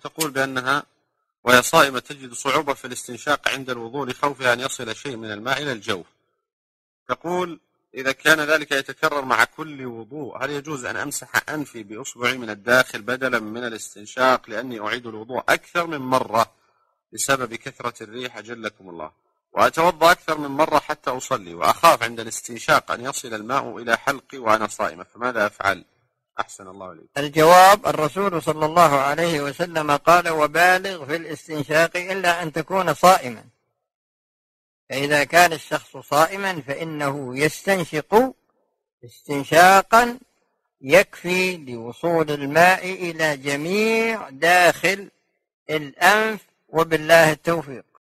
تقول بأنها وهي صائمة تجد صعوبة في الاستنشاق عند الوضوء لخوفها أن يصل شيء من الماء إلى الجوف. تقول إذا كان ذلك يتكرر مع كل وضوء هل يجوز أن أمسح أنفي بإصبعي من الداخل بدلا من الاستنشاق، لأني أعيد الوضوء أكثر من مرة بسبب كثرة الريح أجلكم الله، وأتوضأ أكثر من مرة حتى أصلي، وأخاف عند الاستنشاق أن يصل الماء إلى حلقي وأنا صائمة، فماذا أفعل؟ أحسن الله إليك. الجواب: الرسول صلى الله عليه وسلم قال: وبالغ في الاستنشاق إلا أن تكون صائما. فإذا كان الشخص صائما فإنه يستنشق استنشاقا يكفي لوصول الماء إلى جميع داخل الأنف، وبالله التوفيق.